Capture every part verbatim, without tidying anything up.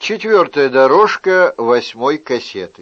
Четвертая дорожка восьмой кассеты.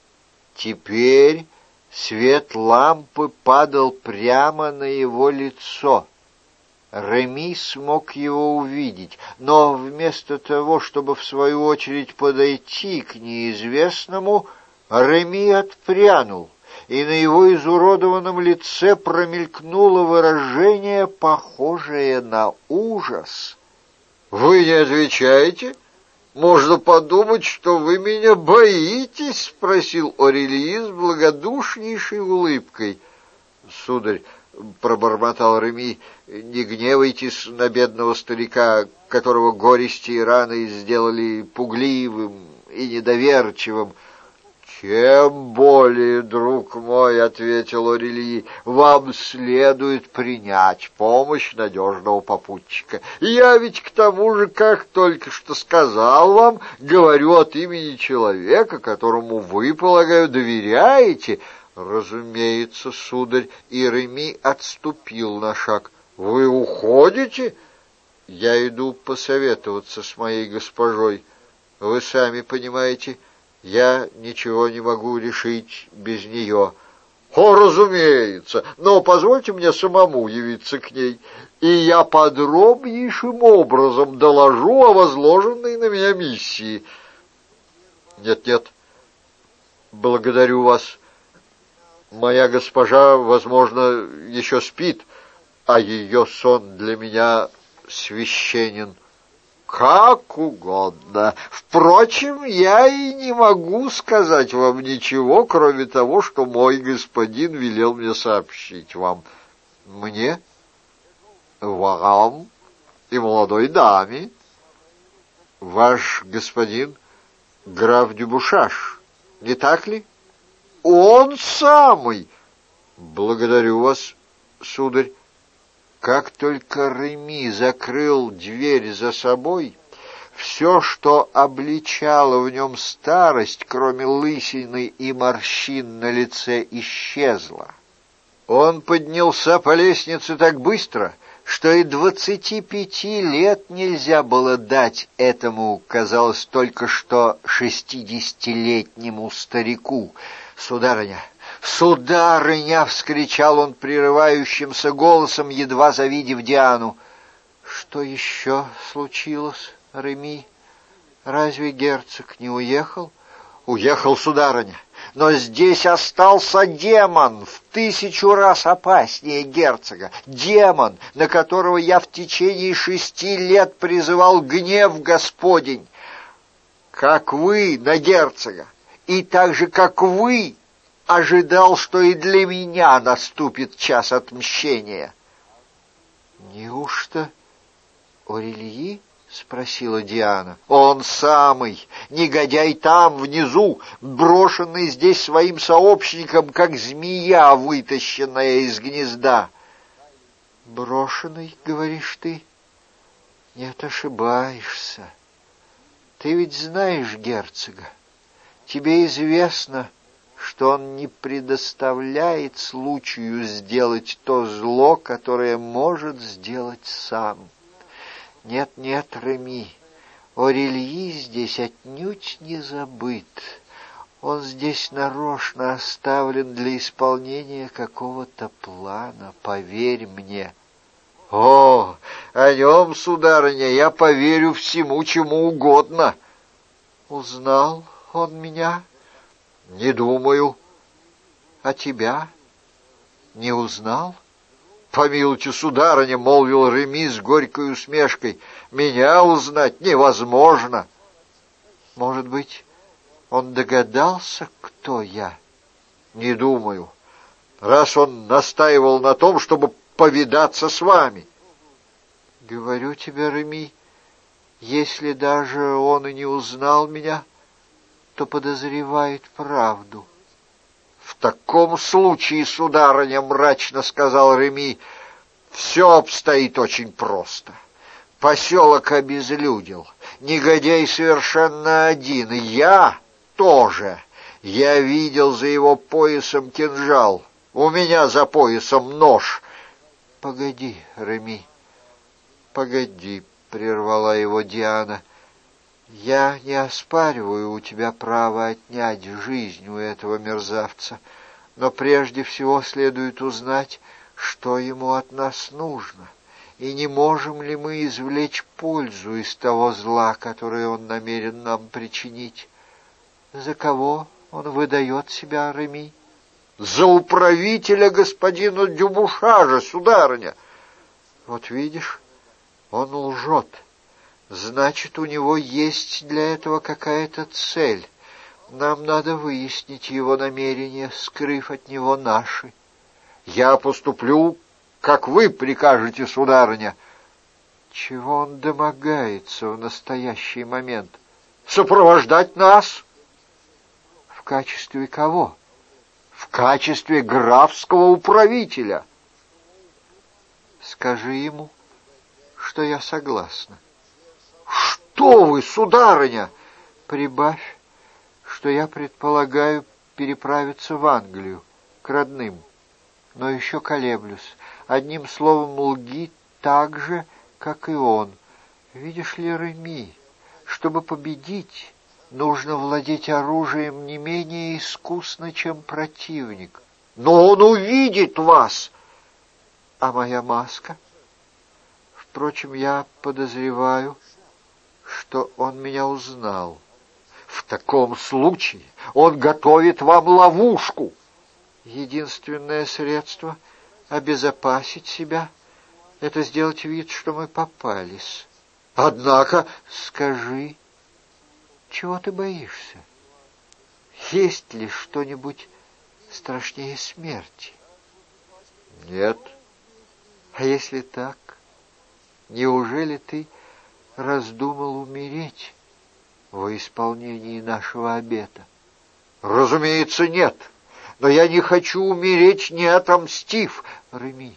Теперь свет лампы падал прямо на его лицо. Реми смог его увидеть, но вместо того, чтобы в свою очередь подойти к неизвестному, Реми отпрянул, и на его изуродованном лице промелькнуло выражение, похожее на ужас. «Вы не отвечаете? Можно подумать, что вы меня боитесь», — спросил Орелии с благодушнейшей улыбкой. «Сударь», — пробормотал Реми, — «не гневайтесь на бедного старика, которого горести и раны сделали пугливым и недоверчивым». «Тем более, друг мой, — ответил Орелии, — вам следует принять помощь надежного попутчика. Я ведь к тому же, как только что сказал вам, говорю от имени человека, которому вы, полагаю, доверяете». «Разумеется, сударь», и Реми отступил на шаг. «Вы уходите?» «Я иду посоветоваться с моей госпожой. Вы сами понимаете, я ничего не могу решить без нее». «О, разумеется, но позвольте мне самому явиться к ней, и я подробнейшим образом доложу о возложенной на меня миссии». «Нет-нет, благодарю вас. Моя госпожа, возможно, еще спит, а ее сон для меня священен». «Как угодно. Впрочем, я и не могу сказать вам ничего, кроме того, что мой господин велел мне сообщить вам». «Мне? Вам и молодой даме?» «Ваш господин граф Дюбушаш, не так ли?» «Он самый!» «Благодарю вас, сударь». Как только Реми закрыл дверь за собой, все, что обличало в нем старость, кроме лысины и морщин на лице, исчезло. Он поднялся по лестнице так быстро, что и двадцати пяти лет нельзя было дать этому, казалось, только что шестидесятилетнему старику. «Сударыня! Сударыня!» — вскричал он прерывающимся голосом, едва завидев Диану. «Что еще случилось, Реми? Разве герцог не уехал?» «Уехал, сударыня, но здесь остался демон, в тысячу раз опаснее герцога, демон, на которого я в течение шести лет призывал гнев Господень. Как вы на герцога, и так же, как вы, ожидал, что и для меня наступит час отмщения». «Неужто Орелии?» — спросила Диана. «Он самый, негодяй там, внизу, брошенный здесь своим сообщником, как змея, вытащенная из гнезда». «Брошенный, говоришь ты? Нет, ошибаешься. Ты ведь знаешь герцога. Тебе известно, что он не предоставляет случаю сделать то зло, которое может сделать сам. Нет, нет, Реми, Орелии здесь отнюдь не забыт. Он здесь нарочно оставлен для исполнения какого-то плана, поверь мне». «О, о нем, сударыня, я поверю всему, чему угодно». «Узнал он меня?» «Не думаю». «А тебя не узнал?» «Помилуйте, сударыня», — молвил Реми с горькой усмешкой, — «меня узнать невозможно». «Может быть, он догадался, кто я?» «Не думаю, раз он настаивал на том, чтобы повидаться с вами». «Говорю тебе, Реми, если даже он и не узнал меня, то подозревает правду». «В таком случае, сударыня, — мрачно сказал Реми, — все обстоит очень просто. Поселок обезлюдил, негодяй совершенно один, я тоже. Я видел за его поясом кинжал, у меня за поясом нож». «Погоди, Реми, погоди, — прервала его Диана, — Я не оспариваю у тебя право отнять жизнь у этого мерзавца, но прежде всего следует узнать, что ему от нас нужно, и не можем ли мы извлечь пользу из того зла, которое он намерен нам причинить. За кого он выдает себя, Реми? За управителя господина Дюбушажа, сударыня. Вот видишь, он лжет. Значит, у него есть для этого какая-то цель. Нам надо выяснить его намерения, скрыв от него наши. Я поступлю, как вы прикажете, сударыня. Чего он домогается в настоящий момент? Сопровождать нас? В качестве кого? В качестве графского управителя. Скажи ему, что я согласна. Что вы, сударыня? Прибавь, что я предполагаю переправиться в Англию, к родным, но еще колеблюсь. Одним словом, лги так же, как и он. Видишь ли, Реми, чтобы победить, нужно владеть оружием не менее искусно, чем противник. Но он увидит вас. А моя маска? Впрочем, я подозреваю, что он меня узнал. В таком случае он готовит вам ловушку. Единственное средство обезопасить себя — это сделать вид, что мы попались. Однако, скажи, чего ты боишься? Есть ли что-нибудь страшнее смерти? Нет. А если так, неужели ты раздумал умереть во исполнении нашего обета? Разумеется, нет. Но я не хочу умереть, не отомстив. Реми,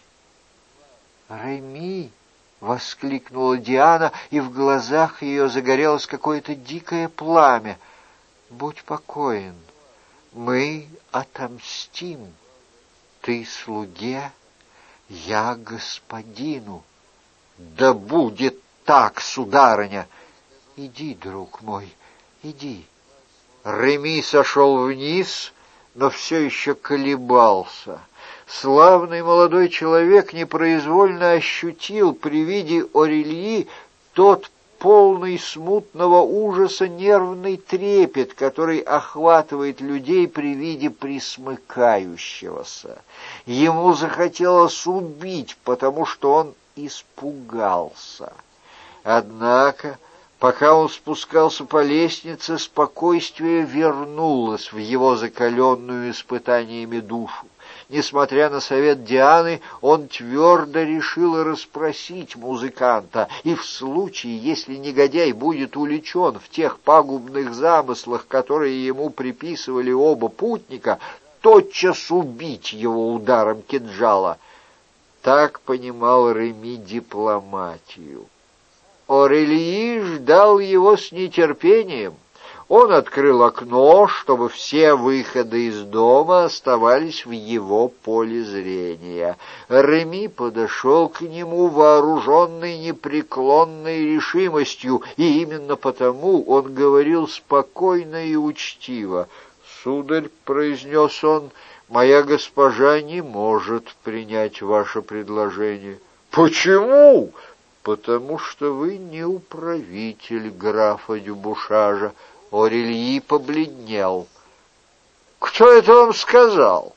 Реми, воскликнула Диана, и в глазах ее загорелось какое-то дикое пламя. Будь покоен, мы отомстим. Ты слуге, я господину. Да будет так, сударыня. Иди, друг мой, иди. Реми сошел вниз, но все еще колебался. Славный молодой человек непроизвольно ощутил при виде Орельи тот полный смутного ужаса нервный трепет, который охватывает людей при виде присмыкающегося. Ему захотелось убить, потому что он испугался. Однако, пока он спускался по лестнице, спокойствие вернулось в его закаленную испытаниями душу. Несмотря на совет Дианы, он твердо решил расспросить музыканта, и в случае, если негодяй будет увлечен в тех пагубных замыслах, которые ему приписывали оба путника, тотчас убить его ударом кинжала. Так понимал Реми дипломатию. Орельи ждал его с нетерпением. Он открыл окно, чтобы все выходы из дома оставались в его поле зрения. Реми подошел к нему, вооруженный непреклонной решимостью, и именно потому он говорил спокойно и учтиво. «Сударь», — произнес он, — «моя госпожа не может принять ваше предложение». «Почему?» «Потому что вы не управитель графа Дюбушажа». Орельи побледнел. «Кто это вам сказал?»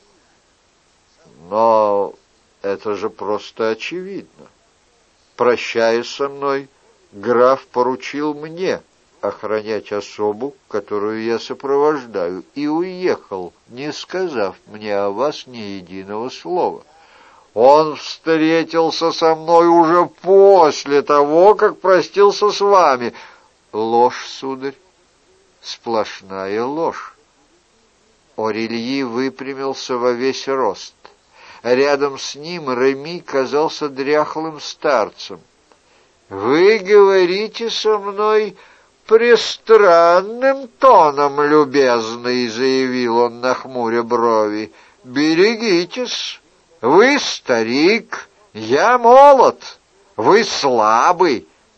«Но это же просто очевидно. Прощаясь со мной, граф поручил мне охранять особу, которую я сопровождаю, и уехал, не сказав мне о вас ни единого слова. Он встретился со мной уже после того, как простился с вами». «Ложь, сударь. Сплошная ложь». Орельи выпрямился во весь рост. Рядом с ним Реми казался дряхлым старцем. «Вы говорите со мной пристранным тоном, любезный», — заявил он, нахмуря брови. «Берегитесь, вы старик, я молод, вы слабый.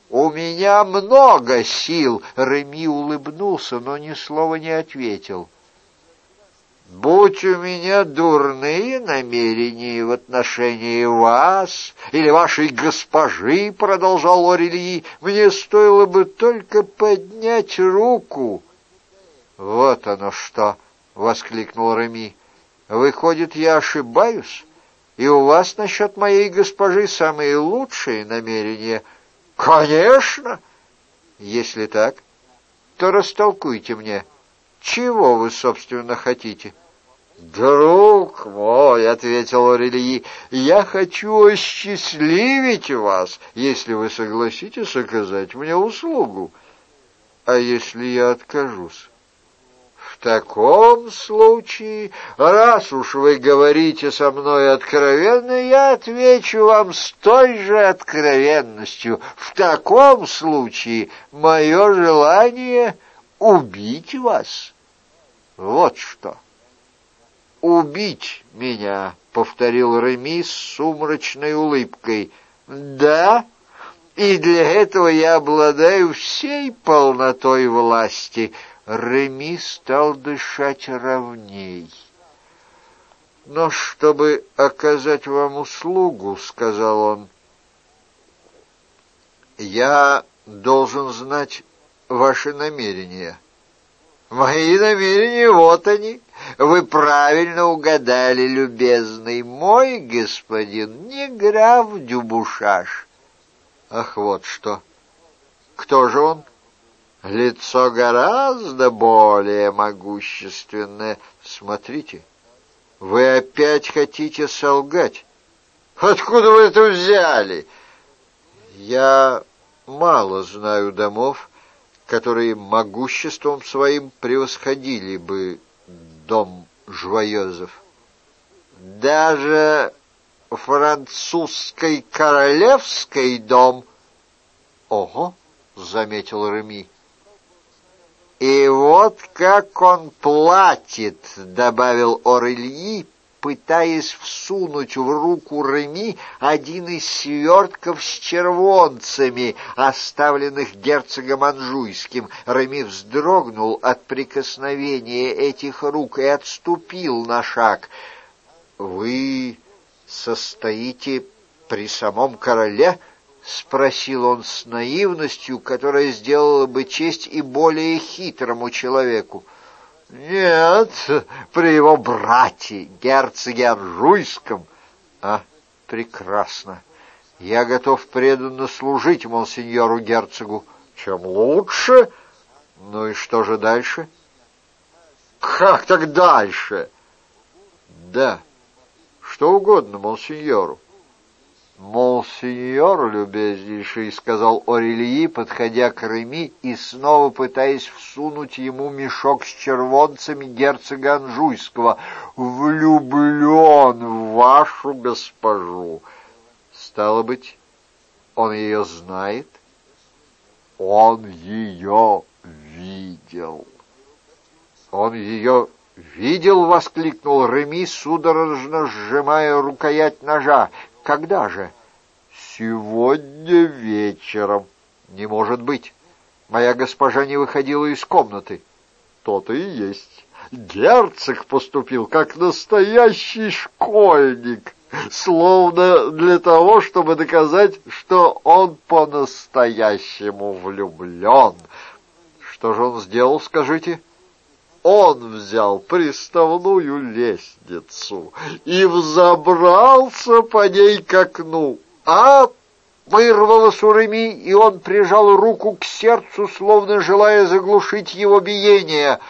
«У меня много сил!» Реми улыбнулся, но ни слова не ответил. «Будь у меня дурные намерения в отношении вас или вашей госпожи, — продолжал Орельи, — мне стоило бы только поднять руку». «Вот оно что!» — воскликнул Реми. «Выходит, я ошибаюсь, и у вас насчет моей госпожи самые лучшие намерения?» «Конечно!» «Если так, то растолкуйте мне, чего вы, собственно, хотите?» «Друг мой, — ответил Орельи, — я хочу осчастливить вас, если вы согласитесь оказать мне услугу. А если я откажусь?» «В таком случае, раз уж вы говорите со мной откровенно, я отвечу вам с той же откровенностью. В таком случае мое желание — убить вас. Вот что». «Убить меня», — повторил Реми с сумрачной улыбкой. «Да, и для этого я обладаю всей полнотой власти». Реми стал дышать ровней. «Но чтобы оказать вам услугу, — сказал он, — я должен знать ваши намерения». «Мои намерения, вот они. Вы правильно угадали, любезный. Мой господин не граф Дюбушаш». «Ах, вот что! Кто же он?» «Лицо гораздо более могущественное. Смотрите, вы опять хотите солгать». «Откуда вы это взяли?» «Я мало знаю домов, которые могуществом своим превосходили бы дом Жвоезов. Даже французский королевский дом». «Ого!» — заметил Реми. «И вот как он платит», — добавил Орельи, пытаясь всунуть в руку Реми один из свертков с червонцами, оставленных герцогом Анжуйским. Реми вздрогнул от прикосновения этих рук и отступил на шаг. «Вы состоите при самом короле?» — спросил он с наивностью, которая сделала бы честь и более хитрому человеку. «Нет, при его брате, герцоге Анжуйском». «А, прекрасно. Я готов преданно служить монсеньору герцогу». «Чем лучше». «Ну и что же дальше?» «Как так дальше?» «Да, что угодно монсеньору». «Монсеньор, любезнейший, — сказал Орельи, подходя к Реми и снова пытаясь всунуть ему мешок с червонцами герцога Анжуйского, — влюблен в вашу госпожу. Стало быть, он ее знает?» «Он ее видел». «Он ее видел?» — воскликнул Реми, судорожно сжимая рукоять ножа. «Когда же?» «Сегодня вечером». «Не может быть! Моя госпожа не выходила из комнаты». «То-то и есть. Герцог поступил как настоящий школьник, словно для того, чтобы доказать, что он по-настоящему влюблен». «Что же он сделал, скажите?» «Он взял приставную лестницу и взобрался по ней к окну, а вырвалось у Реми, и он прижал руку к сердцу, словно желая заглушить его биение.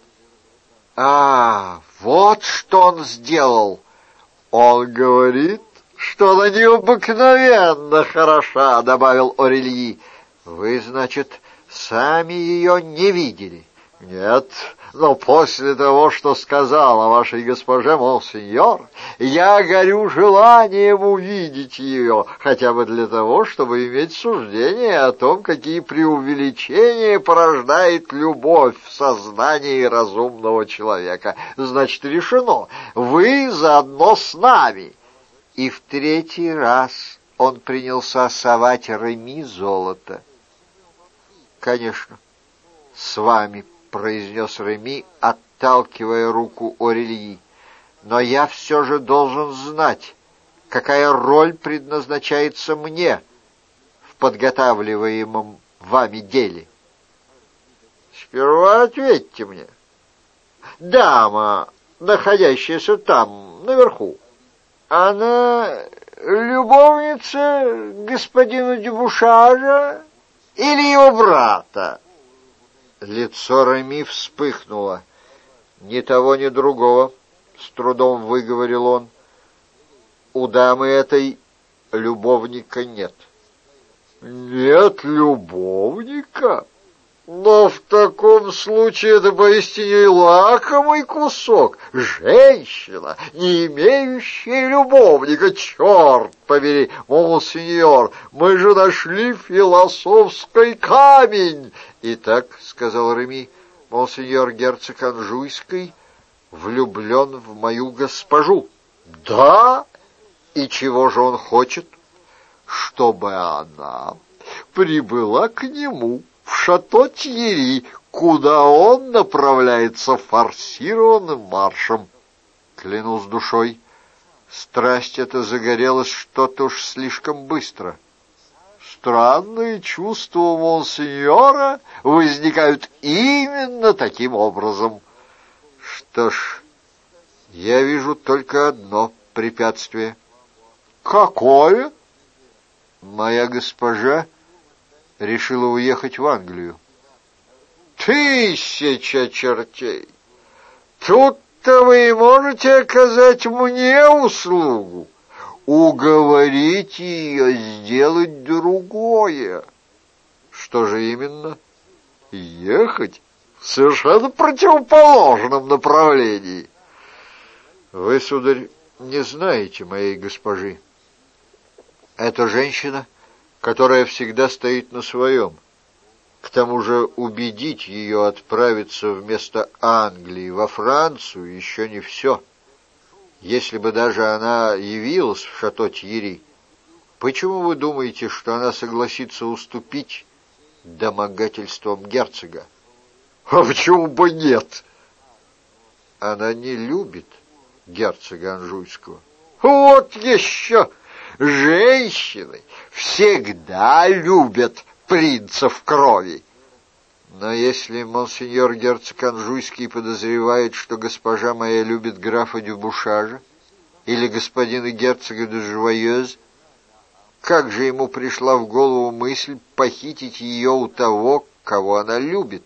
А, вот что он сделал! Он говорит, что она необыкновенно хороша, — добавил Орельи. Вы, значит, сами ее не видели? Нет, но после того, что сказал о вашей госпоже монсеньор, я горю желанием увидеть ее, хотя бы для того, чтобы иметь суждение о том, какие преувеличения порождает любовь в сознании разумного человека. Значит, решено, вы заодно с нами. И в третий раз он принялся совать Реми золото. конечно, с вами, — произнес Реми, отталкивая руку Орельи. Но я все же должен знать, какая роль предназначается мне в подготавливаемом вами деле. Сперва ответьте мне. Дама, находящаяся там, наверху, она любовница господина Дюбушажа или его брата? Лицо Реми вспыхнуло. Ни того, ни другого, с трудом выговорил он. У дамы этой любовника нет. Нет любовника? Но в таком случае это поистине лакомый кусок. Женщина, не имеющая любовника, черт побери, монсеньор, мы же нашли философский камень. Итак, — сказал Реми, — монсеньор герцог Анжуйский влюблен в мою госпожу. Да? И чего же он хочет? Чтобы она прибыла к нему в шато Тьерри, куда он направляется форсированным маршем. Клянусь душой, страсть эта загорелась что-то уж слишком быстро. Странные чувства монсеньора возникают именно таким образом. Что ж, я вижу только одно препятствие. Какое? Моя госпожа решила уехать в Англию. Тысяча чертей! Тут-то вы и можете оказать мне услугу. Уговорить ее сделать другое. Что же именно? Ехать в совершенно противоположном направлении. Вы, сударь, не знаете моей госпожи. Это женщина, которая всегда стоит на своем. К тому же убедить ее отправиться вместо Англии во Францию еще не все. Если бы даже она явилась в шато Тьерри, почему вы думаете, что она согласится уступить домогательствам герцога? А почему бы нет? Она не любит герцога Анжуйского. Вот еще! Женщины всегда любят принцев крови. Но если монсеньор герцог Анжуйский подозревает, что госпожа моя любит графа Дюбушажа или господина герцога де Жуаёз, как же ему пришла в голову мысль похитить ее у того, кого она любит?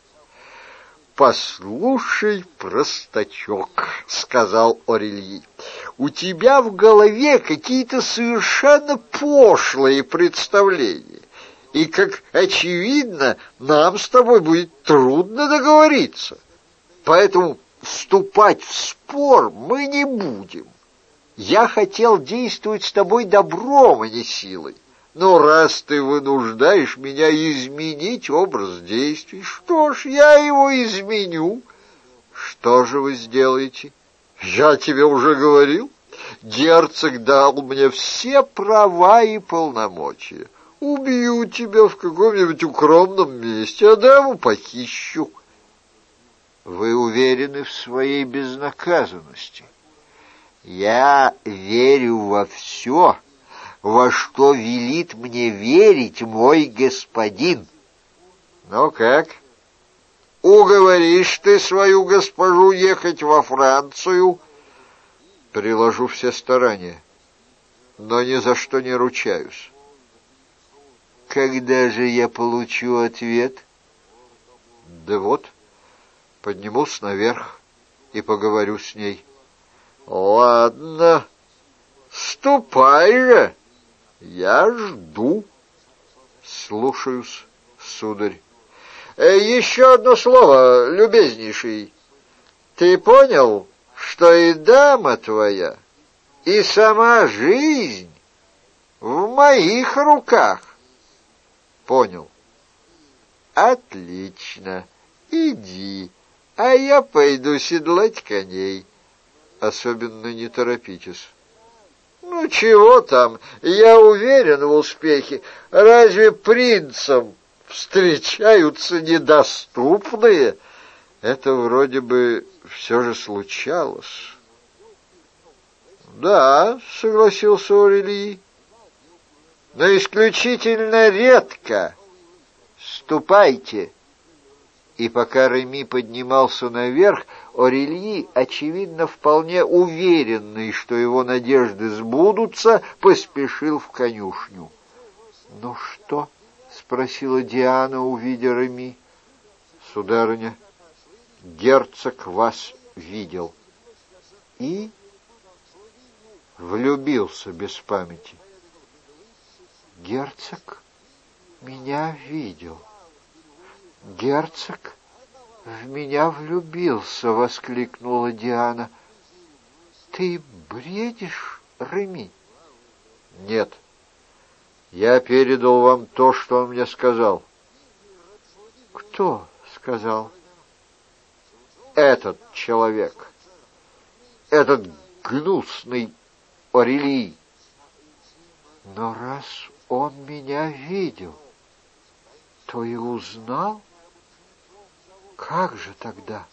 «Послушай, простачок», — сказал Орельи, — «у тебя в голове какие-то совершенно пошлые представления, и, как очевидно, нам с тобой будет трудно договориться. Поэтому вступать в спор мы не будем. Я хотел действовать с тобой добром, а не силой. Но раз ты вынуждаешь меня изменить образ действий, что ж, я его изменю. Что же вы сделаете? Я тебе уже говорил. Герцог дал мне все права и полномочия. Убью тебя в каком-нибудь укромном месте, а даму похищу. Вы уверены в своей безнаказанности? Я верю во все, во что велит мне верить мой господин. Ну как? Уговоришь ты свою госпожу ехать во Францию? Приложу все старания, но ни за что не ручаюсь. Когда же я получу ответ? Да вот, поднимусь наверх и поговорю с ней. Ладно, ступай же. Я жду. Слушаюсь, сударь. Э, еще одно слово, любезнейший. Ты понял, что и дама твоя, и сама жизнь в моих руках? Понял. Отлично. Иди, а я пойду седлать коней. Особенно не торопитесь. Ну, чего там, я уверен в успехе. Разве принцам в встречаются недоступные. Это вроде бы все же случалось. Да, согласился Орелий, но исключительно редко. Ступайте. И пока Реми поднимался наверх, Орелий, очевидно, вполне уверенный, что его надежды сбудутся, поспешил в конюшню. — Ну что? — спросила Диана, увидя Реми. — Сударыня, герцог вас видел. И влюбился без памяти. — Герцог меня видел. «Герцог в меня влюбился!» — воскликнула Диана. «Ты бредишь, Реми?» «Нет, я передал вам то, что он мне сказал». «Кто сказал?» «Этот человек, этот гнусный Орелий». «Но раз он меня видел, то и узнал? Как же тогда?»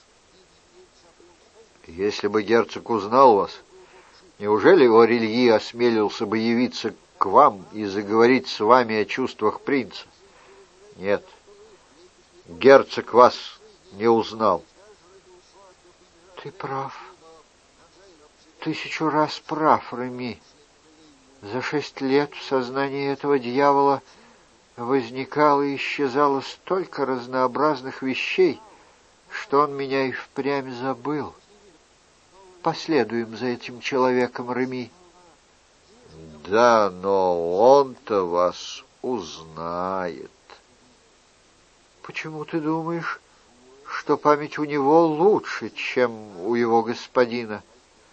«Если бы герцог узнал вас, неужели Орелий осмелился бы явиться к вам и заговорить с вами о чувствах принца? Нет, герцог вас не узнал». «Ты прав, тысячу раз прав, Реми. За шесть лет в сознании этого дьявола возникало и исчезало столько разнообразных вещей, что он меня и впрямь забыл. Последуем за этим человеком, Реми». «Да, но он-то вас узнает». «Почему ты думаешь, что память у него лучше, чем у его господина?»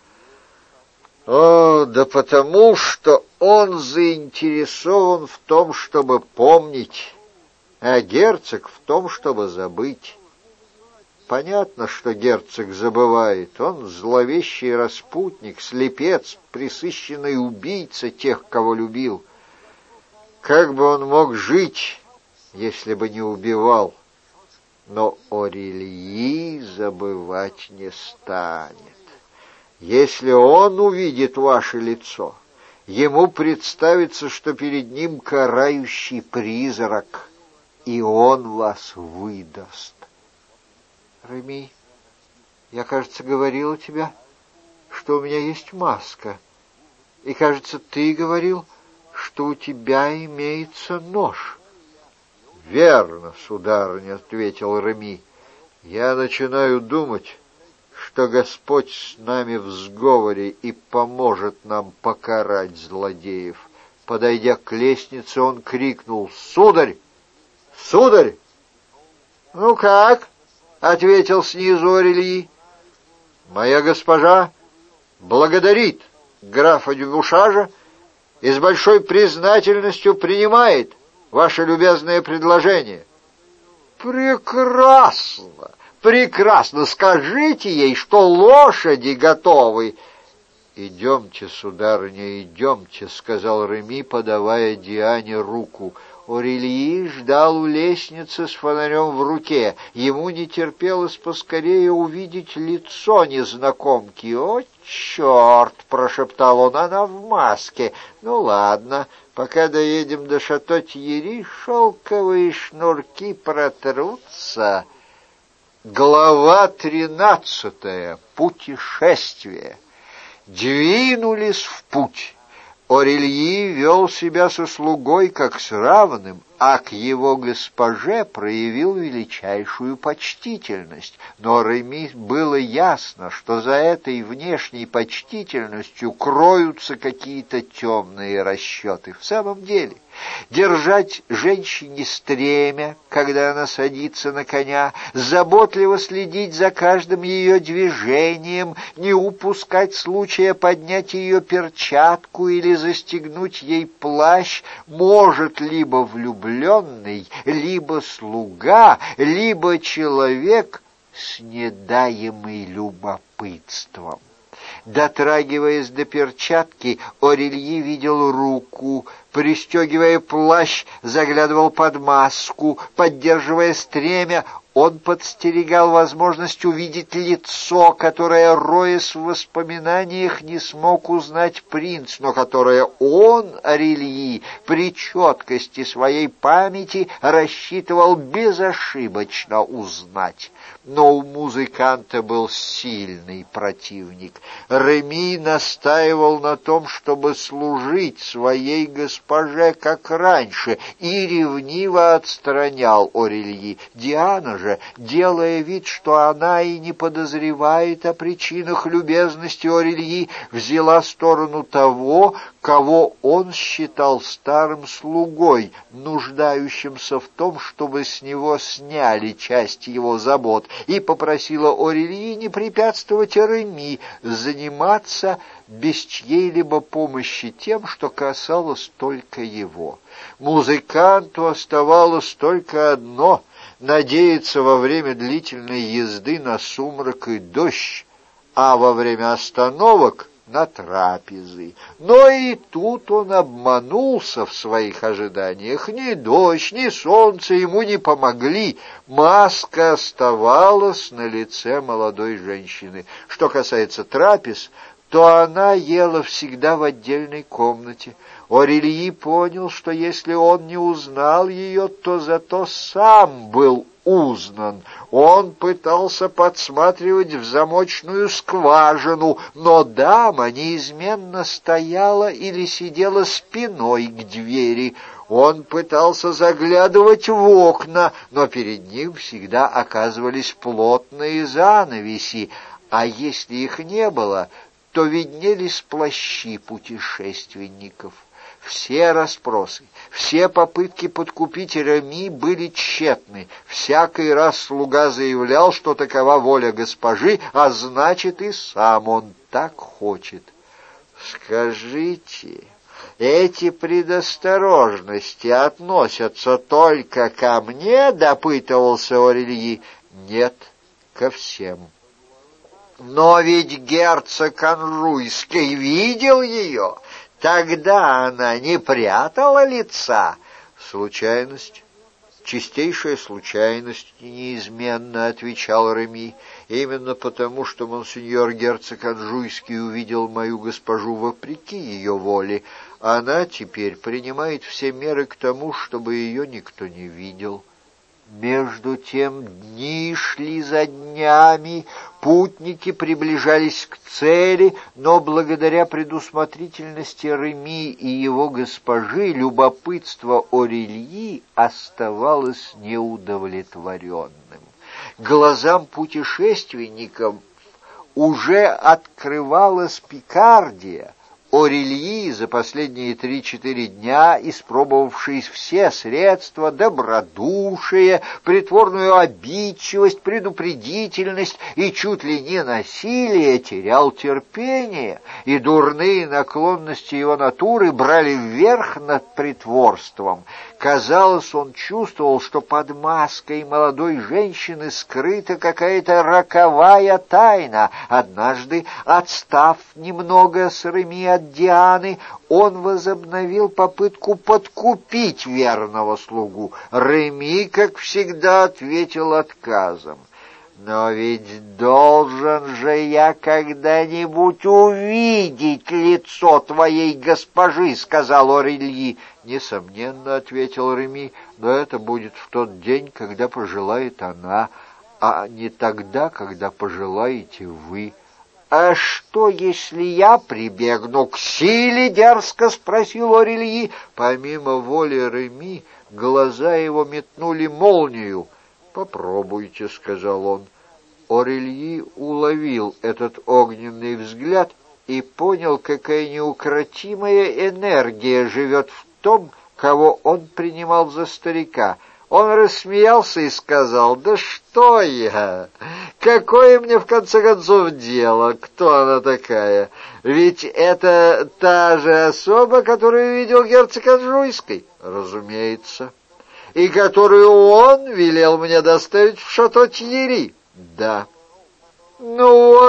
«О, да потому что он заинтересован в том, чтобы помнить, а герцог в том, чтобы забыть. Понятно, что герцог забывает. Он зловещий распутник, слепец, пресыщенный убийца тех, кого любил. Как бы он мог жить, если бы не убивал? Но Орелий забывать не станет. Если он увидит ваше лицо, ему представится, что перед ним карающий призрак, и он вас выдаст». «Реми, я, кажется, говорила тебе, что у меня есть маска, и, кажется, ты говорил, что у тебя имеется нож». «Верно, сударыня», — ответил Реми. «Я начинаю думать, что Господь с нами в сговоре и поможет нам покарать злодеев». Подойдя к лестнице, он крикнул: «Сударь! Сударь!» «Ну как?» — ответил снизу Орелий. «Моя госпожа благодарит графа Дюбушажа и с большой признательностью принимает ваше любезное предложение». «Прекрасно! Прекрасно! Скажите ей, что лошади готовы». «Идемте, сударыня, идемте», — сказал Реми, подавая Диане руку. Орелий ждал у лестницы с фонарем в руке. Ему не терпелось поскорее увидеть лицо незнакомки. «О, черт!» — прошептал он, — «она в маске. Ну, ладно, пока доедем до шато Тьерри, шелковые шнурки протрутся». Глава тринадцатая. Путешествие. Двинулись в путь. Орелий вел себя со слугой как с равным, а к его госпоже проявил величайшую почтительность. Но Реми было ясно, что за этой внешней почтительностью кроются какие-то темные расчеты. В самом деле, держать женщине стремя, когда она садится на коня, заботливо следить за каждым ее движением, не упускать случая поднять ее перчатку или застегнуть ей плащ, может либо влюбленный, либо слуга, либо человек с недаемым любопытством. Дотрагиваясь до перчатки, Орельи видел руку, пристегивая плащ, заглядывал под маску, поддерживая стремя. Он подстерегал возможность увидеть лицо, которое, роясь в воспоминаниях, не смог узнать принц, но которое он, Орельи, при четкости своей памяти рассчитывал безошибочно узнать. Но у музыканта был сильный противник. Реми настаивал на том, чтобы служить своей госпоже, как раньше, и ревниво отстранял Орельи. Диана же, делая вид, что она и не подозревает о причинах любезности Орельи, взяла сторону того, кого он считал старым слугой, нуждающимся в том, чтобы с него сняли часть его забот, и попросила Орельи не препятствовать Реми заниматься без чьей-либо помощи тем, что касалось только его. Музыканту оставалось только одно — надеяться во время длительной езды на сумрак и дождь, а во время остановок — на трапезы. Но и тут он обманулся в своих ожиданиях. Ни дождь, ни солнце ему не помогли. Маска оставалась на лице молодой женщины. Что касается трапез, то она ела всегда в отдельной комнате. Орельи понял, что если он не узнал ее, то зато сам был узнан. Он пытался подсматривать в замочную скважину, но дама неизменно стояла или сидела спиной к двери. Он пытался заглядывать в окна, но перед ним всегда оказывались плотные занавеси, а если их не было, то виднелись плащи путешественников. Все расспросы, все попытки подкупить Реми были тщетны. Всякий раз слуга заявлял, что такова воля госпожи, а значит, и сам он так хочет. «Скажите, эти предосторожности относятся только ко мне?» — допытывался Орельи. «Нет, ко всем». «Но ведь герцог Анжуйский видел ее. Тогда она не прятала лица». «Случайность, чистейшая случайность, неизменно», — отвечал Реми. «Именно потому, что монсеньор герцог Анжуйский увидел мою госпожу вопреки ее воле, она теперь принимает все меры к тому, чтобы ее никто не видел». Между тем дни шли за днями, путники приближались к цели, но благодаря предусмотрительности Реми и его госпожи любопытство Орельи оставалось неудовлетворенным. Глазам путешественников уже открывалась Пикардия. Орельи, за последние три-четыре дня испробовавший все средства, добродушие, притворную обидчивость, предупредительность и чуть ли не насилие, терял терпение, и дурные наклонности его натуры брали вверх над притворством. Казалось, он чувствовал, что под маской молодой женщины скрыта какая-то роковая тайна. Однажды, отстав немного с Реми от Дианы, он возобновил попытку подкупить верного слугу. Реми, как всегда, ответил отказом. «Но ведь должен же я когда-нибудь увидеть лицо твоей госпожи», — сказал Орельи. «Несомненно», — ответил Реми, — «но это будет в тот день, когда пожелает она, а не тогда, когда пожелаете вы». «А что, если я прибегну к силе?» — дерзко спросил Орельи. Помимо воли Реми, глаза его метнули молнию. «Попробуйте», — сказал он. Орельи уловил этот огненный взгляд и понял, какая неукротимая энергия живет в том, кого он принимал за старика. Он рассмеялся и сказал: «Да что я? Какое мне, в конце концов, дело, кто она такая? Ведь это та же особа, которую видел герцог Анжуйский». «Разумеется». «И которую он велел мне доставить в шато Тьерри». «Да». «Ну вот,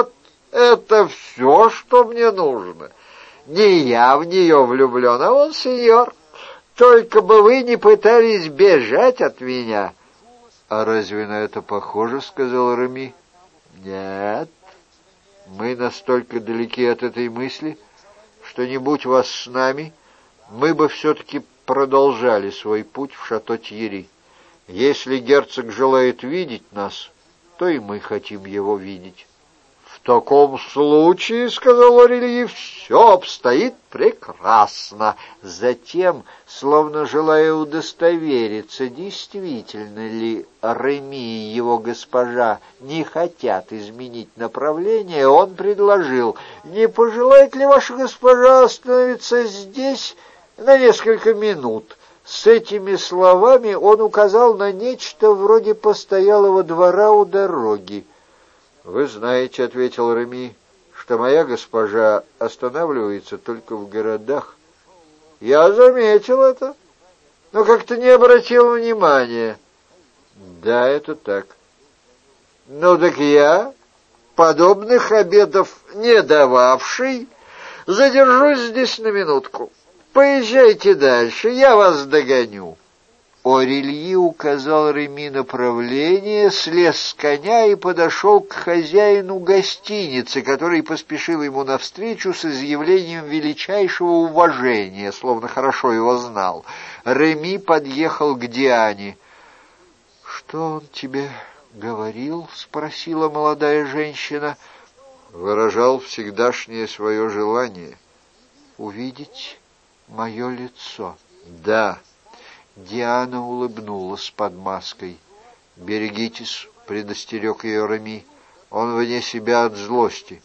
Это все, что мне нужно. Не я в нее влюблен, а он, сеньор. Только бы вы не пытались бежать от меня». «А разве на это похоже?» — сказал Реми. «Нет, мы настолько далеки от этой мысли, что не будь вас с нами, мы бы все-таки продолжали свой путь в Шато-Тьерри. Если герцог желает видеть нас, то и мы хотим его видеть». «В таком случае, — сказал Орельи, — все обстоит прекрасно». Затем, словно желая удостовериться, действительно ли Реми и его госпожа не хотят изменить направление, он предложил: «Не пожелает ли ваша госпожа остановиться здесь на несколько минут?» С этими словами он указал на нечто вроде постоялого двора у дороги. «Вы знаете, — ответил Реми, — что моя госпожа останавливается только в городах». «Я заметил это, но как-то не обратил внимания». «Да, это так». «Ну так я, подобных обедов не дававший, задержусь здесь на минутку. Поезжайте дальше, я вас догоню». Орельи указал Реми направление, слез с коня и подошел к хозяину гостиницы, который поспешил ему навстречу с изъявлением величайшего уважения, словно хорошо его знал. Реми подъехал к Диане. «Что он тебе говорил?» — спросила молодая женщина. «Выражал всегдашнее свое желание увидеть мое лицо». «Да». Диана улыбнулась под маской. «Берегитесь», — предостерег ее Реми, — «он вне себя от злости».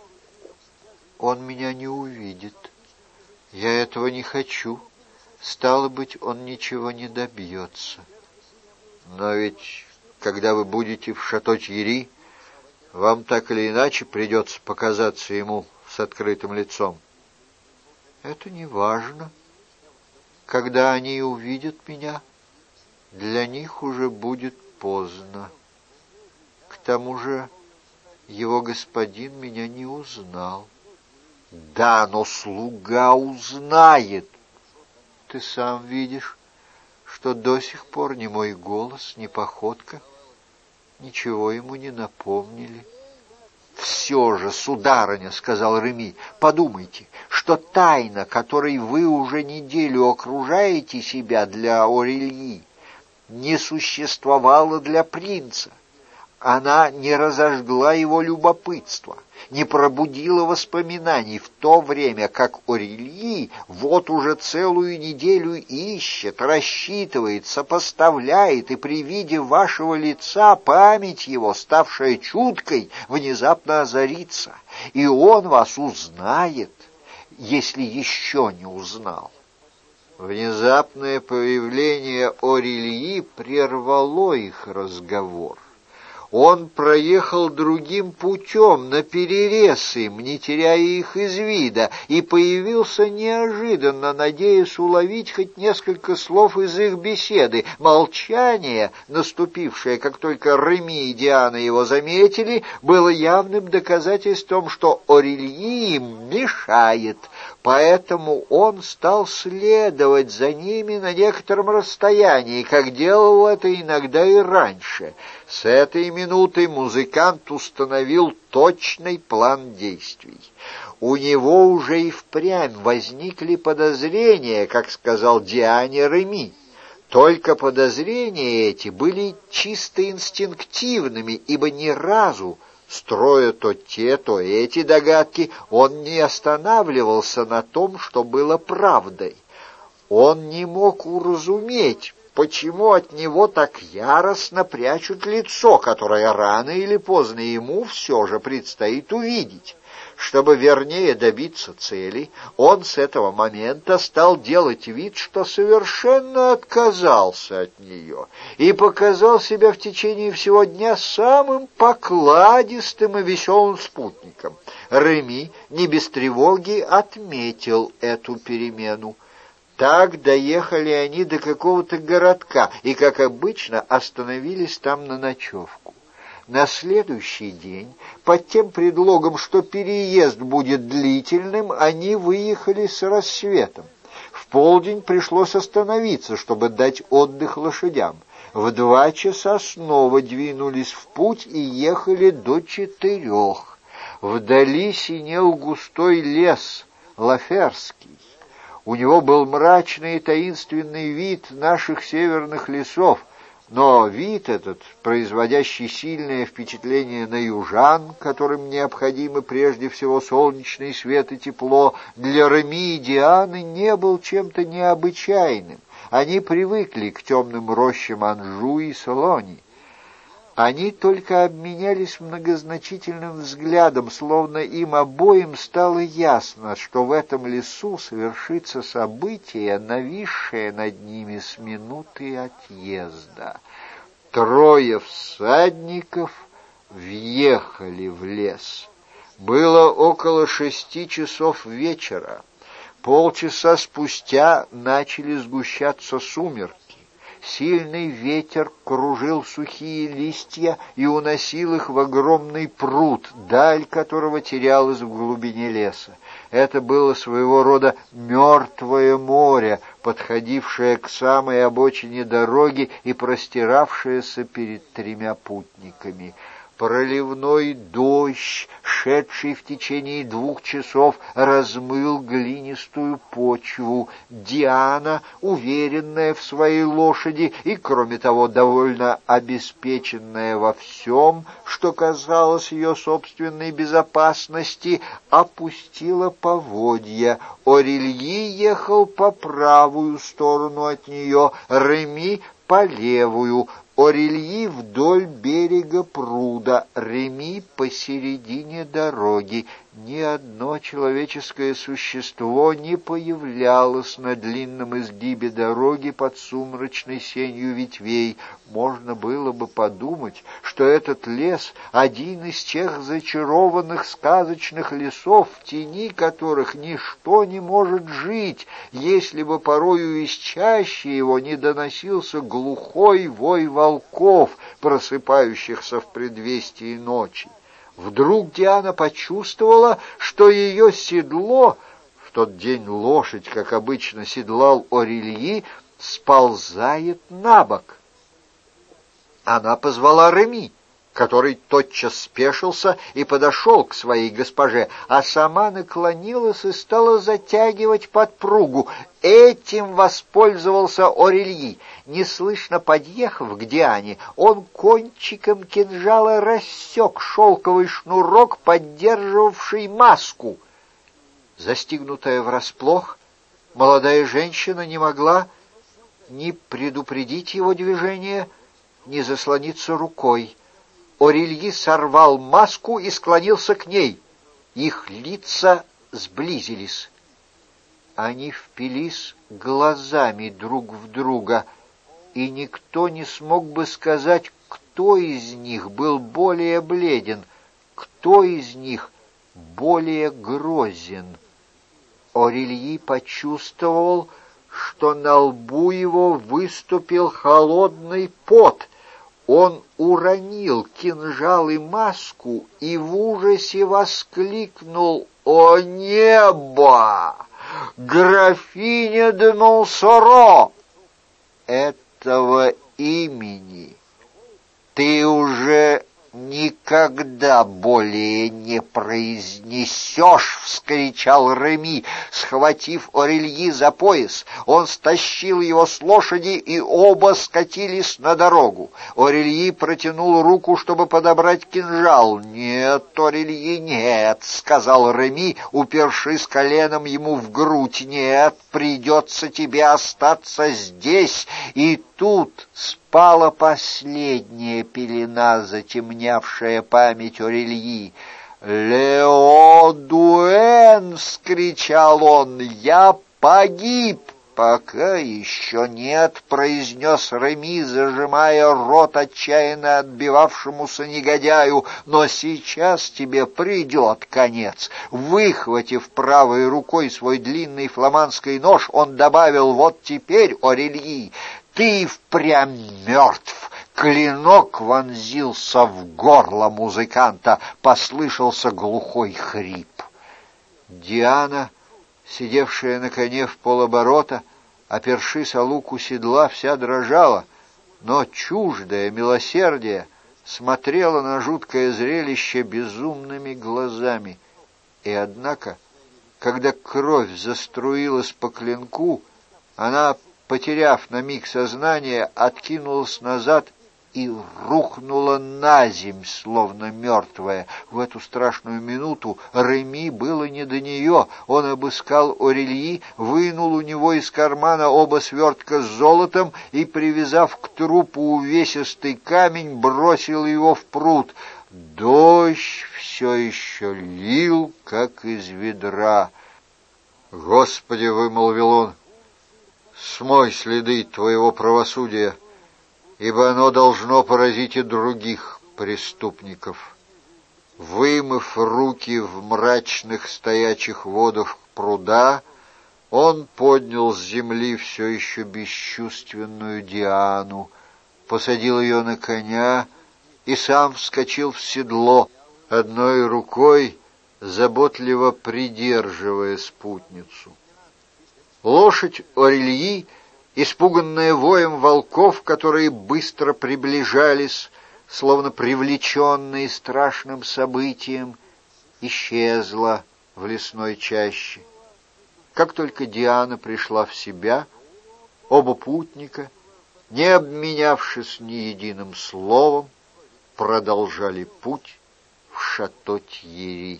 «Он меня не увидит. Я этого не хочу. Стало быть, он ничего не добьется». «Но ведь, когда вы будете в Шато-Тьерри, вам так или иначе придется показаться ему с открытым лицом». «Это не важно. Когда они увидят меня, для них уже будет поздно. К тому же его господин меня не узнал». «Да, но слуга узнает». «Ты сам видишь, что до сих пор ни мой голос, ни походка ничего ему не напомнили». «Все же, сударыня, — сказал Реми, — подумайте, что тайна, которой вы уже неделю окружаете себя для Орельи, не существовала для принца. Она не разожгла его любопытство, не пробудила воспоминаний, в то время как Орельи вот уже целую неделю ищет, рассчитывает, сопоставляет, и при виде вашего лица память его, ставшая чуткой, внезапно озарится, и он вас узнает, если еще не узнал». Внезапное появление Орельи прервало их разговор. Он проехал другим путем, наперерез им, не теряя их из вида, и появился неожиданно, надеясь уловить хоть несколько слов из их беседы. Молчание, наступившее, как только Реми и Диана его заметили, было явным доказательством, что Орельи им мешает. Поэтому он стал следовать за ними на некотором расстоянии, как делал это иногда и раньше. С этой минуты музыкант установил точный план действий. У него уже и впрямь возникли подозрения, как сказал Диане Реми. Только подозрения эти были чисто инстинктивными, ибо ни разу, строя то те, то эти догадки, он не останавливался на том, что было правдой. Он не мог уразуметь, почему от него так яростно прячут лицо, которое рано или поздно ему все же предстоит увидеть. Чтобы вернее добиться цели, он с этого момента стал делать вид, что совершенно отказался от нее, и показал себя в течение всего дня самым покладистым и веселым спутником. Реми не без тревоги отметил эту перемену. Так доехали они до какого-то городка и, как обычно, остановились там на ночевку. На следующий день, под тем предлогом, что переезд будет длительным, они выехали с рассветом. В полдень пришлось остановиться, чтобы дать отдых лошадям. В два часа снова двинулись в путь и ехали до четырех. Вдали синел густой лес, Лаферский. У него был мрачный и таинственный вид наших северных лесов, но вид этот, производящий сильное впечатление на южан, которым необходимы прежде всего солнечный свет и тепло, для Реми и Дианы не был чем-то необычайным. Они привыкли к темным рощам Анжу и Солони. Они только обменялись многозначительным взглядом, словно им обоим стало ясно, что в этом лесу совершится событие, нависшее над ними с минуты отъезда. Трое всадников въехали в лес. Было около шести часов вечера. Полчаса спустя начали сгущаться сумерки. Сильный ветер кружил сухие листья и уносил их в огромный пруд, даль которого терялась в глубине леса. Это было своего рода мертвое море, подходившее к самой обочине дороги и простиравшееся перед тремя путниками. Проливной дождь, шедший в течение двух часов, размыл глинистую почву. Диана, уверенная в своей лошади и, кроме того, довольно обеспеченная во всем, что казалось ее собственной безопасности, опустила поводья. Орельи ехал по правую сторону от нее, Реми — по левую. Орельи вдоль берега пруда, Реми посередине дороги. Ни одно человеческое существо не появлялось на длинном изгибе дороги под сумрачной сенью ветвей. Можно было бы подумать, что этот лес — один из тех зачарованных сказочных лесов, в тени которых ничто не может жить, если бы порою из чащи его не доносился глухой вой волков, просыпающихся в предвестии ночи. Вдруг Диана почувствовала, что ее седло, в тот день лошадь, как обычно седлал Орельи, сползает на бок. Она позвала Реми, который тотчас спешился и подошел к своей госпоже, а сама наклонилась и стала затягивать подпругу. Этим воспользовался Орельи. Неслышно подъехав к Диане, он кончиком кинжала рассек шелковый шнурок, поддерживавший маску. Застигнутая врасплох, молодая женщина не могла ни предупредить его движение, ни заслониться рукой. Орельи сорвал маску и склонился к ней. Их лица сблизились. Они впились глазами друг в друга, и никто не смог бы сказать, кто из них был более бледен, кто из них более грозен. Орельи почувствовал, что на лбу его выступил холодный пот. Он уронил кинжал и маску и в ужасе воскликнул: «О небо! Графиня де Монсоро!» Этого имени ты уже никогда более не произнесешь, — вскричал Реми, схватив Орельи за пояс. Он стащил его с лошади, и оба скатились на дорогу. Орельи протянул руку, чтобы подобрать кинжал. «Нет, Орельи, нет, — сказал Реми, упершись коленом ему в грудь. — Нет, придется тебе остаться здесь. И тут спала последняя пелена, затемнявшая память Орельи. «Лео Дуэн!» — вскричал он. «Я погиб!» «Пока еще нет», — произнес Реми, зажимая рот отчаянно отбивавшемуся негодяю. «Но сейчас тебе придет конец». Выхватив правой рукой свой длинный фламандский нож, он добавил: «Вот теперь, Орельи, ты впрямь мертв. клинок вонзился в горло музыканта, послышался глухой хрип. Диана, сидевшая на коне в полоборота, опершись о луку седла, вся дрожала, но чуждое милосердие смотрела на жуткое зрелище безумными глазами. И однако, когда кровь заструилась по клинку, она, потеряв на миг сознание, откинулась назад и рухнула наземь, словно мертвая. В эту страшную минуту Реми было не до нее. Он обыскал Орельи, вынул у него из кармана оба свертка с золотом и, привязав к трупу увесистый камень, бросил его в пруд. Дождь все еще лил, как из ведра. «Господи!» — вымолвил он, — «смой следы твоего правосудия, ибо оно должно поразить и других преступников». Вымыв руки в мрачных стоячих водах пруда, он поднял с земли все еще бесчувственную Диану, посадил ее на коня и сам вскочил в седло, одной рукой заботливо придерживая спутницу. Лошадь Орельи, испуганная воем волков, которые быстро приближались, словно привлеченные страшным событием, исчезла в лесной чаще. Как только Диана пришла в себя, оба путника, не обменявшись ни единым словом, продолжали путь в Шато-Тьерри.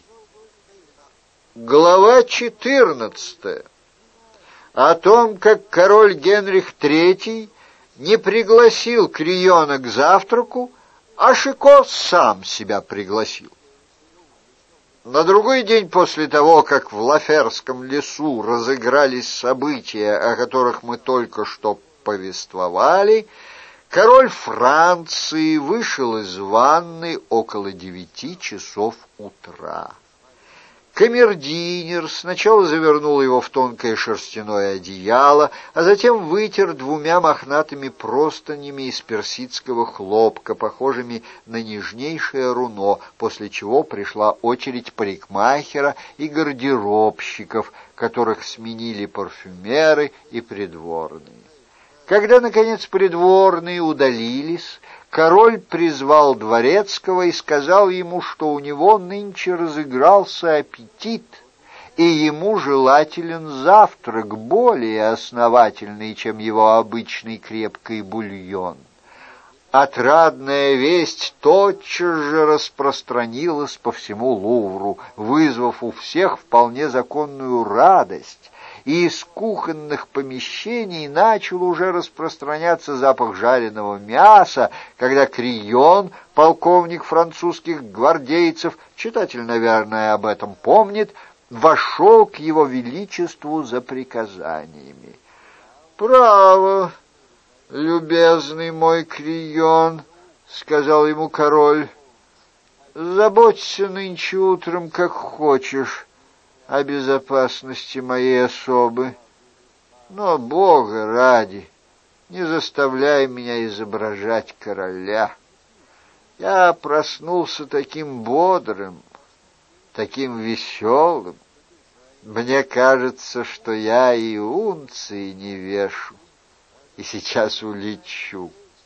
Глава четырнадцатая. О том, как король Генрих третий не пригласил Крийона к завтраку, а Шико сам себя пригласил. На другой день после того, как в Лаферском лесу разыгрались события, о которых мы только что повествовали, король Франции вышел из ванны около девяти часов утра. Камердинер сначала завернул его в тонкое шерстяное одеяло, а затем вытер двумя мохнатыми простынями из персидского хлопка, похожими на нежнейшее руно, после чего пришла очередь парикмахера и гардеробщиков, которых сменили парфюмеры и придворные. Когда, наконец, придворные удалились, король призвал дворецкого и сказал ему, что у него нынче разыгрался аппетит, и ему желателен завтрак более основательный, чем его обычный крепкий бульон. Отрадная весть тотчас же распространилась по всему Лувру, вызвав у всех вполне законную радость, и из кухонных помещений начал уже распространяться запах жареного мяса, когда Крийон, полковник французских гвардейцев, читатель, наверное, об этом помнит, вошел к его величеству за приказаниями. «Право, любезный мой Крийон, — сказал ему король, — заботься нынче утром как хочешь о безопасности моей особы, но, Бога ради, не заставляй меня изображать короля. Я проснулся таким бодрым, таким веселым. Мне кажется, что я и унции не вешу, и сейчас улечу.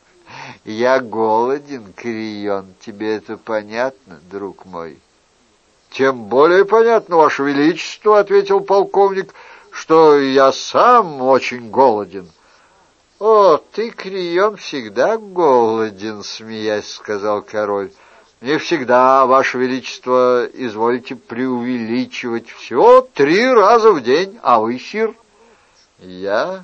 Я голоден, Крийон, тебе это понятно, друг мой?» «Тем более понятно, Ваше Величество, — ответил полковник, — что я сам очень голоден». «О, ты, Крийон, всегда голоден, — смеясь, сказал король. — Не всегда, Ваше Величество, извольте преувеличивать. Всего три раза в день, а вы, сир?» «Я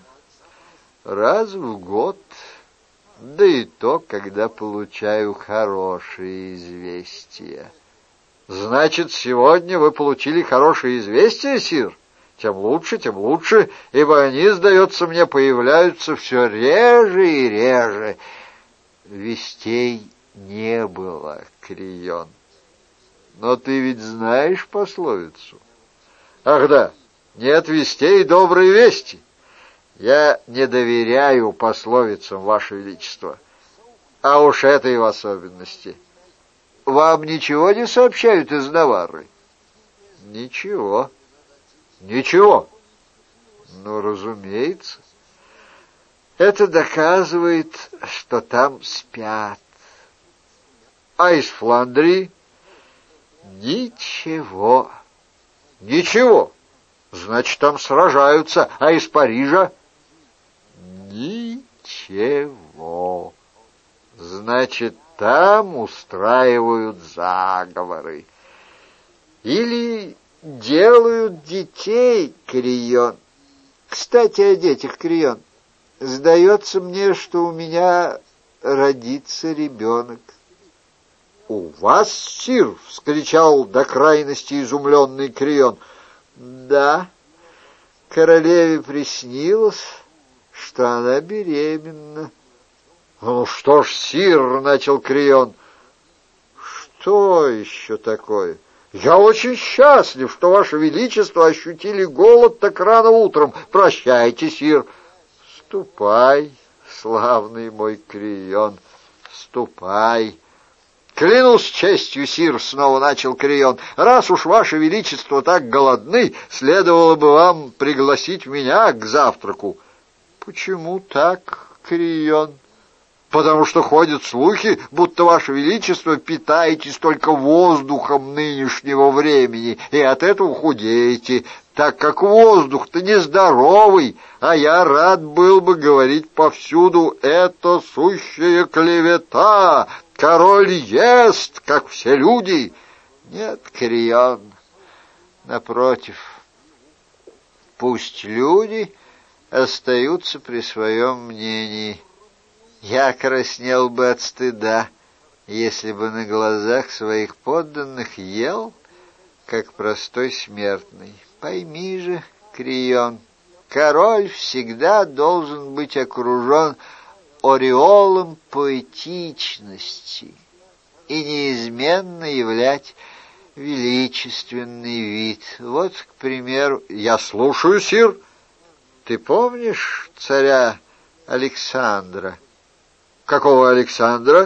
раз в год, да и то, когда получаю хорошие известия». «Значит, сегодня вы получили хорошие известия, сир? Тем лучше, тем лучше, ибо они, сдается мне, появляются все реже и реже». «Вестей не было, Крийон. Но ты ведь знаешь пословицу?» «Ах да, нет вестей, добрые вести. Я не доверяю пословицам, Ваше Величество. А уж это и в особенности. Вам ничего не сообщают из Наварры? Ничего. Ничего. Ну, разумеется. Это доказывает, что там спят. А из Фландрии? Ничего. Ничего. Значит, там сражаются. А из Парижа? Ничего. Значит, там устраивают заговоры. Или делают детей, Крион. Кстати, о детях, Крион. Сдается мне, что у меня родится ребенок. — У вас, сир? — вскричал до крайности изумленный Крион. — Да, королеве приснилось, что она беременна. — Ну что ж, сир, — начал Крион. — Что еще такое? Я очень счастлив, что ваше величество ощутили голод так рано утром. Прощайте, сир. Ступай, славный мой Крион, ступай. Клянусь честью, сир, — снова начал Крион, — раз уж ваше величество так голодны, следовало бы вам пригласить меня к завтраку. Почему так, Крион? Потому что ходят слухи, будто ваше величество питаетесь только воздухом нынешнего времени, и от этого худеете, так как воздух-то нездоровый, а я рад был бы говорить повсюду: это сущая клевета, король ест, как все люди. Нет, Крион, напротив, пусть люди остаются при своем мнении. Я краснел бы от стыда, если бы на глазах своих подданных ел, как простой смертный. Пойми же, Крион, король всегда должен быть окружен ореолом поэтичности и неизменно являть величественный вид. Вот, к примеру... Я слушаю, сир. Ты помнишь царя Александра? Какого Александра?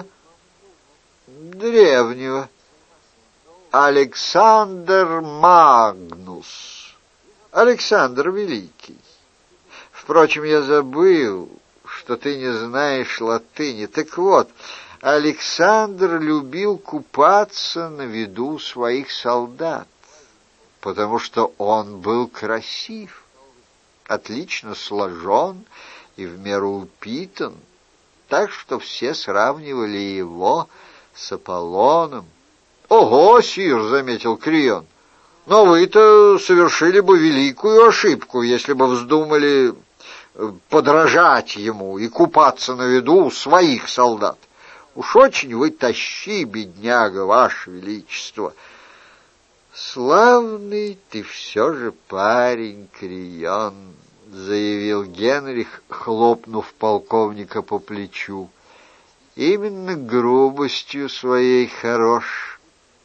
Древнего. Александр Магнус. Александр Великий. Впрочем, я забыл, что ты не знаешь латыни. Так вот, Александр любил купаться на виду своих солдат, потому что он был красив, отлично сложен и в меру упитан, так что все сравнивали его с Аполлоном. — Ого, сир, — заметил Крион, — но вы-то совершили бы великую ошибку, если бы вздумали подражать ему и купаться на виду у своих солдат. Уж очень вы тащи, бедняга, ваше величество. — Славный ты все же парень, Крион, — заявил Генрих, хлопнув полковника по плечу. — Именно грубостью своей хорош.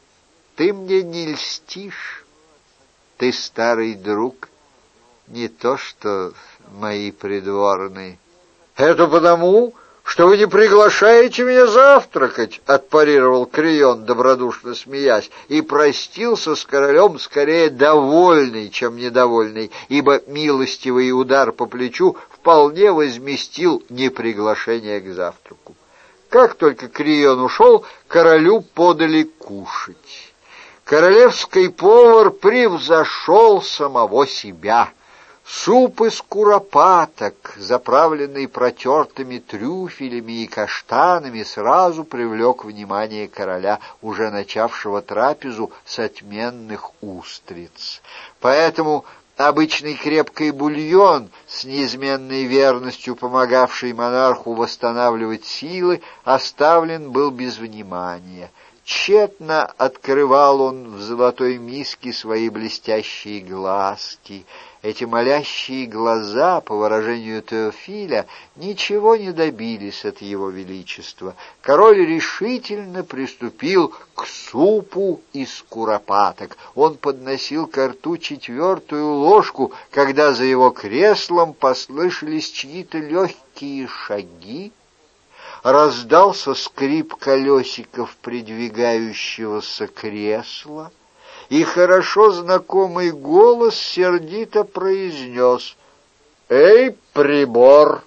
Ты мне не льстишь. Ты старый друг, не то что мои придворные. — Это потому, что вы не приглашаете меня завтракать, — отпарировал Крион, добродушно смеясь, и простился с королем скорее довольный, чем недовольный, ибо милостивый удар по плечу вполне возместил неприглашение к завтраку. Как только Крион ушел, королю подали кушать. Королевский повар превзошел самого себя. Суп из куропаток, заправленный протертыми трюфелями и каштанами, сразу привлек внимание короля, уже начавшего трапезу с отменных устриц. Поэтому обычный крепкий бульон, с неизменной верностью помогавший монарху восстанавливать силы, оставлен был без внимания. Тщетно открывал он в золотой миске свои блестящие глазки. Эти молящие глаза, по выражению Теофиля, ничего не добились от его величества. Король решительно приступил к супу из куропаток. Он подносил ко рту четвертую ложку, когда за его креслом послышались чьи-то легкие шаги. раздался скрип колесиков придвигающегося кресла, и хорошо знакомый голос сердито произнес: «Эй, прибор!»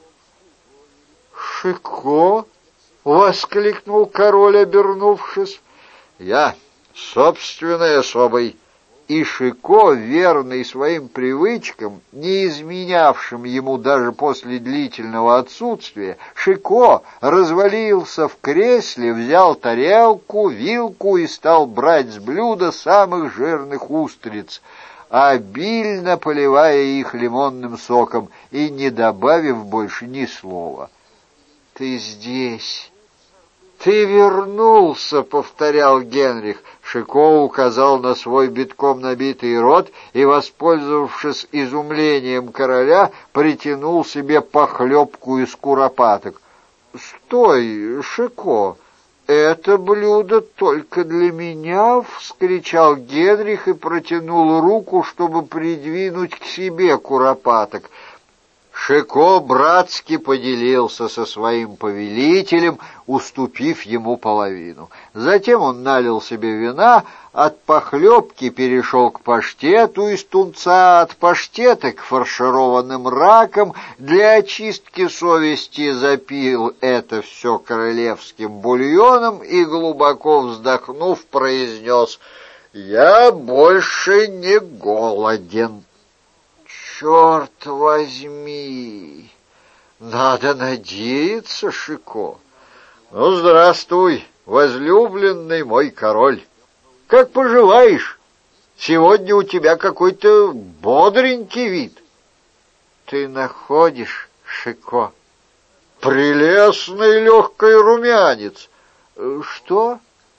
«Шико!» — воскликнул король, обернувшись. «Я собственной особой». И Шико, верный своим привычкам, не изменявшим ему даже после длительного отсутствия, Шико развалился в кресле, взял тарелку, вилку и стал брать с блюда самых жирных устриц, обильно поливая их лимонным соком и не добавив больше ни слова. «Ты здесь! Ты вернулся!» — повторял Генрих. Шико указал на свой битком набитый рот и, воспользовавшись изумлением короля, притянул себе похлебку из куропаток. «Стой, Шико! Это блюдо только для меня!» — вскричал Генрих и протянул руку, чтобы придвинуть к себе куропаток. Шико братски поделился со своим повелителем, уступив ему половину. Затем он налил себе вина, от похлебки перешел к паштету из тунца, от паштета к фаршированным ракам, для очистки совести запил это все королевским бульоном и, глубоко вздохнув, произнес: «Я больше не голоден». «Черт возьми! Надо надеяться, Шико!» «Ну, здравствуй, возлюбленный мой король! Как поживаешь? Сегодня у тебя какой-то бодренький вид». «Ты находишь, Шико?» «Прелестный легкий румянец!» «Что?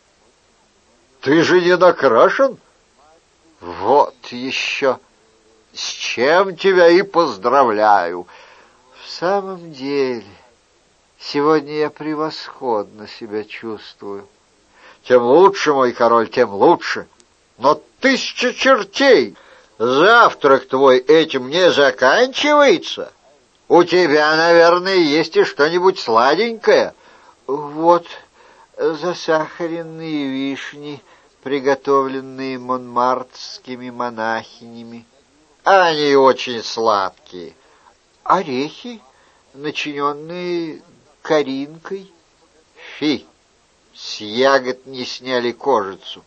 Ты же не накрашен?» «Вот еще!» «С чем тебя и поздравляю!» «В самом деле, сегодня я превосходно себя чувствую». «Тем лучше, мой король, тем лучше. Но тысяча чертей! Завтрак твой этим не заканчивается? У тебя, наверное, есть и что-нибудь сладенькое?» «Вот засахаренные вишни, приготовленные монмартскими монахинями». «Они очень сладкие». «Орехи, начиненные коринкой». «Фи, с ягод не сняли кожицу».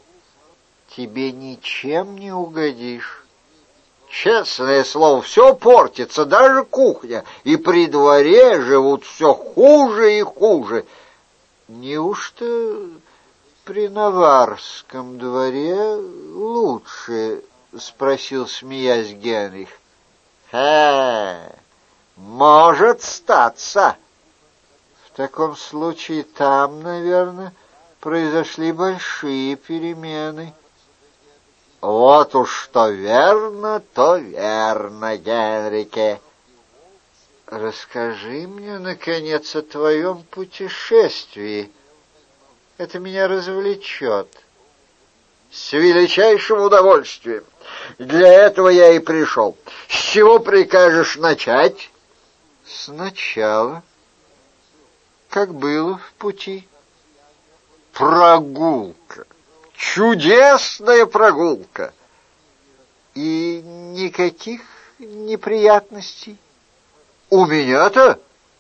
«Тебе ничем не угодишь». «Честное слово, все портится, даже кухня, и при дворе живут все хуже и хуже». «Неужто при Наварском дворе лучше?» — спросил, смеясь, Генрих. «Э, может статься». «В таком случае там, наверное, произошли большие перемены». «Вот уж что верно, то верно, Генрике». «Расскажи мне, наконец, о твоем путешествии. Это меня развлечет». «С величайшим удовольствием. Для этого я и пришел. С чего прикажешь начать?» «Сначала. Как было в пути?» «Прогулка. Чудесная прогулка». «И никаких неприятностей?» «У меня-то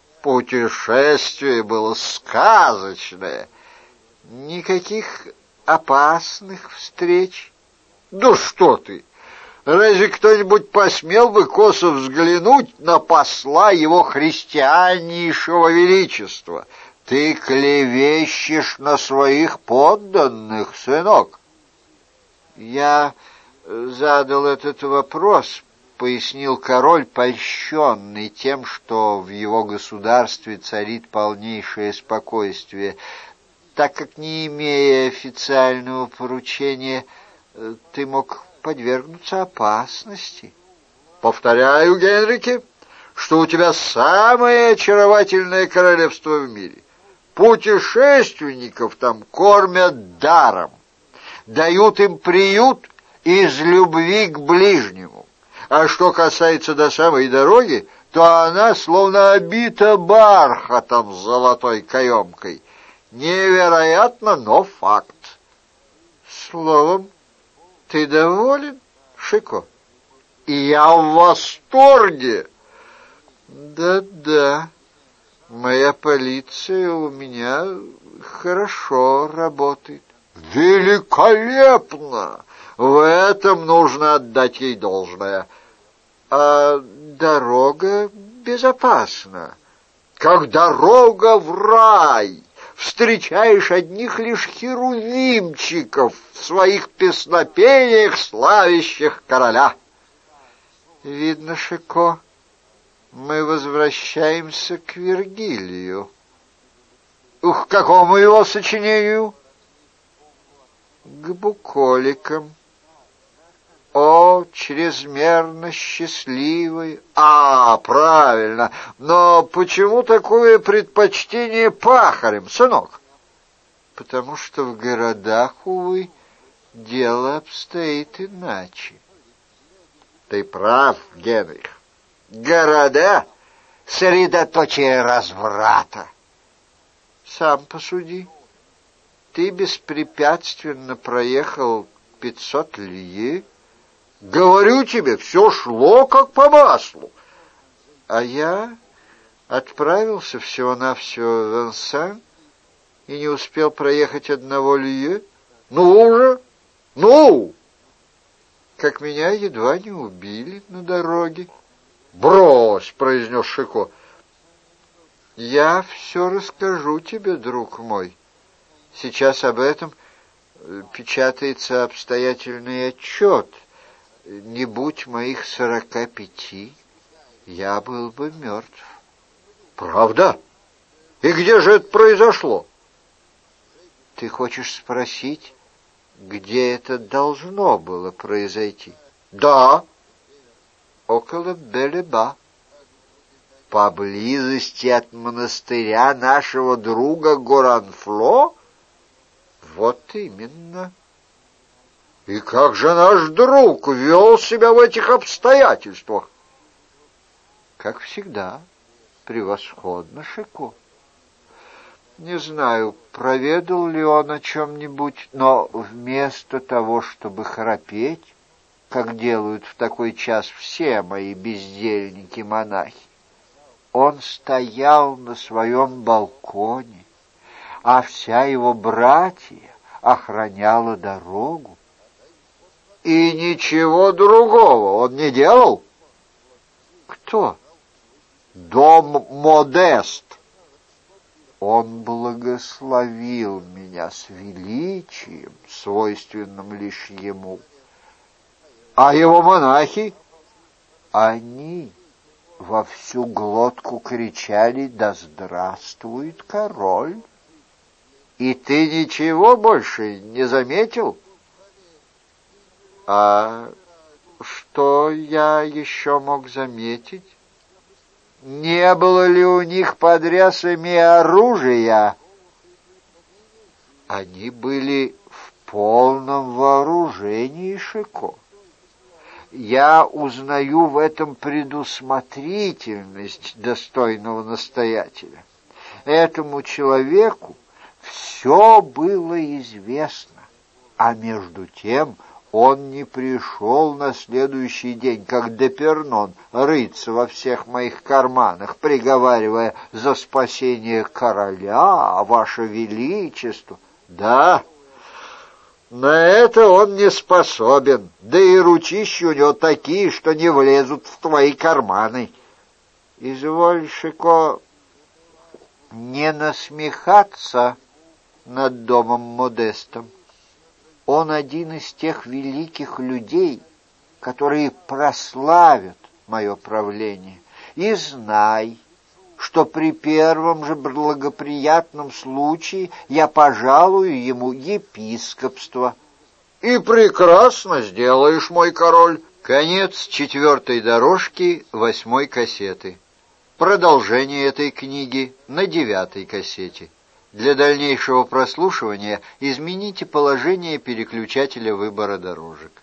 путешествие было сказочное». «Никаких опасных встреч?» «Да что ты! Разве кто-нибудь посмел бы косо взглянуть на посла его христианнейшего величества? Ты клевещешь на своих подданных, сынок». «Я задал этот вопрос», — пояснил король, польщенный тем, что в его государстве царит полнейшее спокойствие, так как, не имея официального поручения, ты мог подвергнуться опасности. «Повторяю, Генрике, что у тебя самое очаровательное королевство в мире. Путешественников там кормят даром, дают им приют из любви к ближнему. А что касается до самой дороги, то она словно обита бархатом с золотой каемкой. Невероятно, но факт. Словом, ты доволен, Шико? И я в восторге. Да-да, моя полиция у меня хорошо работает. Великолепно! В этом нужно отдать ей должное. А дорога безопасна. Как дорога в рай. Встречаешь одних лишь херувимчиков в своих песнопениях, славящих короля. Видно, Шико, мы возвращаемся к Вергилию. К какому его сочинению? К буколикам. О, чрезмерно счастливый. А, правильно. Но почему такое предпочтение пахарям, сынок? Потому что в городах, увы, дело обстоит иначе. Ты прав, Генрих. Города — средоточие разврата. Сам посуди. Ты беспрепятственно проехал пятьсот лье. Говорю тебе, все шло как по маслу. А я отправился всего-навсего в Венсан и не успел проехать одного лье. Ну уже, ну! Как меня едва не убили на дороге. «Брось!» — произнес Шико. «Я все расскажу тебе, друг мой. Сейчас об этом печатается обстоятельный отчет. Не будь моих сорока пяти, я был бы мертв». «Правда? И где же это произошло?» «Ты хочешь спросить, где это должно было произойти?» «Да». «Около Белеба, поблизости от монастыря нашего друга Горанфло?» «Вот именно». «И как же наш друг вел себя в этих обстоятельствах?» «Как всегда, превосходно, Шико. Не знаю, проведал ли он о чем-нибудь, но вместо того, чтобы храпеть, как делают в такой час все мои бездельники-монахи, он стоял на своем балконе, а вся его братья охраняла дорогу. И ничего другого он не делал? Кто? Дом Модест. Он благословил меня с величием, свойственным лишь ему. А его монахи? Они во всю глотку кричали: «Да здравствует король!» И ты ничего больше не заметил? А что я еще мог заметить? Не было ли у них под рясами оружия? Они были в полном вооружении, Шико. Я узнаю в этом предусмотрительность достойного настоятеля. Этому человеку все было известно, а между тем он не пришел на следующий день, как Депернон, рыться во всех моих карманах, приговаривая: «За спасение короля, ваше величество». Да, на это он не способен, да и ручищи у него такие, что не влезут в твои карманы. Изволь, Шико, не насмехаться над домом Модестом. Он один из тех великих людей, которые прославят мое правление. И знай, что при первом же благоприятном случае я пожалую ему епископство. И прекрасно сделаешь, мой король. Конец четвертой дорожки восьмой кассеты. Продолжение этой книги на девятой кассете. Для дальнейшего прослушивания измените положение переключателя выбора дорожек.